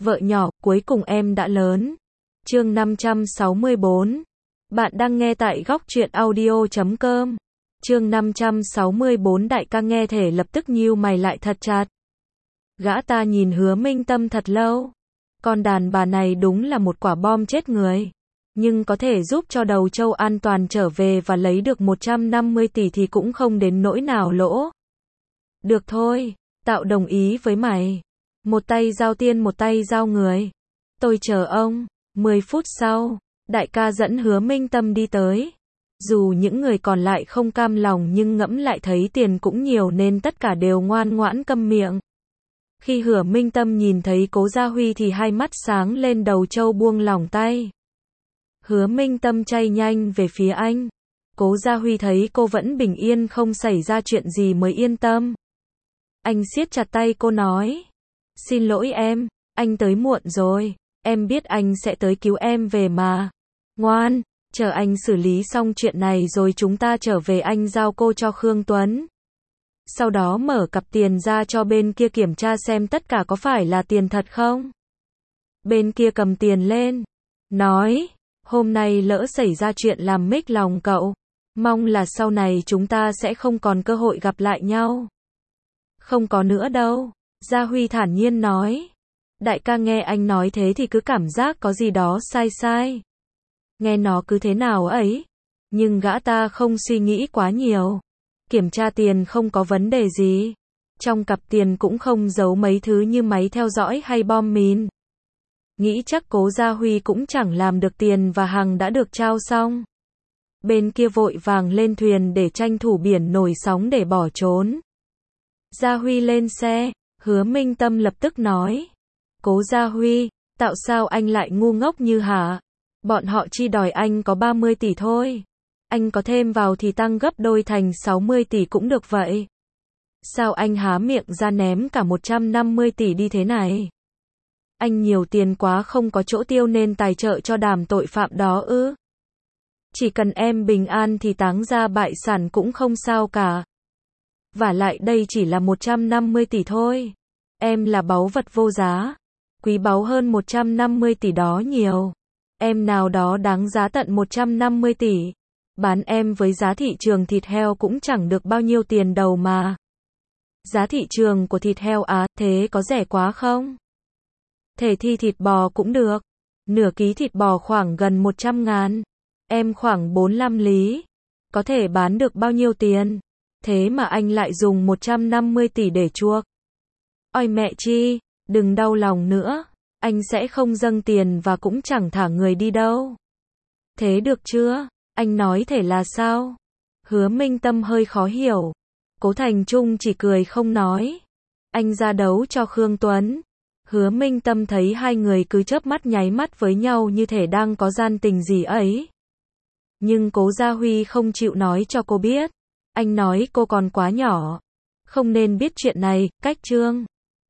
Vợ nhỏ, cuối cùng em đã lớn. Chương 564. Bạn đang nghe tại góc truyện audio.com. Chương 564. Đại ca nghe thể lập tức nhíu mày lại thật chặt. Gã ta nhìn Hứa Minh Tâm thật lâu. Con đàn bà này đúng là một quả bom chết người. Nhưng có thể giúp cho Đầu Châu an toàn trở về và lấy được 150 tỷ thì cũng không đến nỗi nào lỗ. Được thôi, Tạo đồng ý với mày. Một tay giao tiên một tay giao người. Tôi chờ ông. 10 phút sau, đại ca dẫn Hứa Minh Tâm đi tới. Dù những người còn lại không cam lòng nhưng ngẫm lại thấy tiền cũng nhiều nên tất cả đều ngoan ngoãn câm miệng. Khi Hứa Minh Tâm nhìn thấy Cố Gia Huy thì hai mắt sáng lên. Đầu Châu buông lỏng tay. Hứa Minh Tâm chạy nhanh về phía anh. Cố Gia Huy thấy cô vẫn bình yên không xảy ra chuyện gì mới yên tâm. Anh siết chặt tay cô nói. Xin lỗi em, anh tới muộn rồi. Em biết anh sẽ tới cứu em về mà. Ngoan, chờ anh xử lý xong chuyện này rồi chúng ta trở về, anh giao cô cho Khương Tuấn. Sau đó mở cặp tiền ra cho bên kia kiểm tra xem tất cả có phải là tiền thật không. Bên kia cầm tiền lên. Nói, hôm nay lỡ xảy ra chuyện làm mếch lòng cậu. Mong là sau này chúng ta sẽ không còn cơ hội gặp lại nhau. Không có nữa đâu. Gia Huy thản nhiên nói. Đại ca nghe anh nói thế thì cứ cảm giác có gì đó sai sai. Nghe nó cứ thế nào ấy. Nhưng gã ta không suy nghĩ quá nhiều. Kiểm tra tiền không có vấn đề gì. Trong cặp tiền cũng không giấu mấy thứ như máy theo dõi hay bom mìn. Nghĩ chắc Cố Gia Huy cũng chẳng làm được, tiền và hàng đã được trao xong. Bên kia vội vàng lên thuyền để tranh thủ biển nổi sóng để bỏ trốn. Gia Huy lên xe, Hứa Minh Tâm lập tức nói. Cố Gia Huy, tạo sao anh lại ngu ngốc như hả? Bọn họ chỉ đòi anh có 30 tỷ thôi. Anh có thêm vào thì tăng gấp đôi thành 60 tỷ cũng được vậy. Sao anh há miệng ra ném cả 150 tỷ đi thế này? Anh nhiều tiền quá không có chỗ tiêu nên tài trợ cho đám tội phạm đó ư? Chỉ cần em bình an thì táng ra bại sản cũng không sao cả. Vả lại đây chỉ là 150 tỷ thôi. Em là báu vật vô giá. Quý báu hơn 150 tỷ đó nhiều. Em nào đó đáng giá tận 150 tỷ. Bán em với giá thị trường thịt heo cũng chẳng được bao nhiêu tiền đầu mà. Giá thị trường của thịt heo á, thế có rẻ quá không? Thể thi thịt bò cũng được. Nửa ký thịt bò khoảng gần 100.000. Em khoảng 45 lý. Có thể bán được bao nhiêu tiền? Thế mà anh lại dùng 150 tỷ để chuộc. Ôi mẹ chi, đừng đau lòng nữa. Anh sẽ không dâng tiền và cũng chẳng thả người đi đâu. Thế được chưa? Anh nói thể là sao? Hứa Minh Tâm hơi khó hiểu. Cố Thành Trung chỉ cười không nói. Anh ra đấu cho Khương Tuấn. Hứa Minh Tâm thấy hai người cứ chớp mắt nháy mắt với nhau như thể đang có gian tình gì ấy. Nhưng Cố Gia Huy không chịu nói cho cô biết. Anh nói cô còn quá nhỏ. Không nên biết chuyện này, cách chương.